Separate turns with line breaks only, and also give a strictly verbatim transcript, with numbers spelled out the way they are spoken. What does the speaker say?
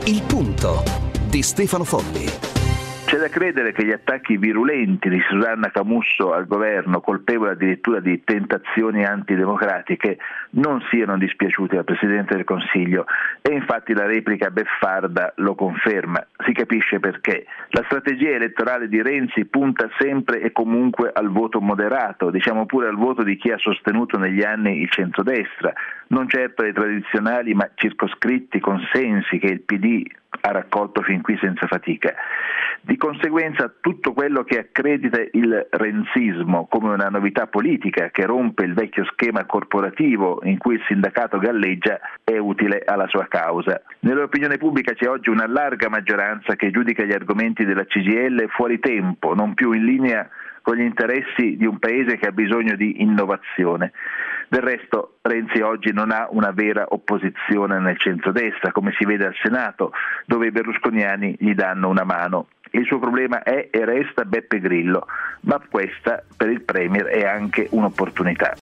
Il Punto di Stefano Folli.
C'è da credere che gli attacchi virulenti di Susanna Camusso al governo, colpevole addirittura di tentazioni antidemocratiche, non siano dispiaciuti al Presidente del Consiglio, e infatti la replica beffarda lo conferma. Si capisce perché. La strategia elettorale di Renzi punta sempre e comunque al voto moderato, diciamo pure al voto di chi ha sostenuto negli anni il centrodestra, non certo ai tradizionali ma circoscritti consensi che il P D ha raccolto fin qui senza fatica. Di conseguenza tutto quello che accredita il renzismo come una novità politica che rompe il vecchio schema corporativo in cui il sindacato galleggia è utile alla sua causa. Nell'opinione pubblica c'è oggi una larga maggioranza che giudica gli argomenti della C G I L fuori tempo, non più in linea con gli interessi di un paese che ha bisogno di innovazione. Del resto Renzi oggi non ha una vera opposizione nel centrodestra, come si vede al Senato, dove i berlusconiani gli danno una mano. Il suo problema è e resta Beppe Grillo, ma questa per il Premier è anche un'opportunità.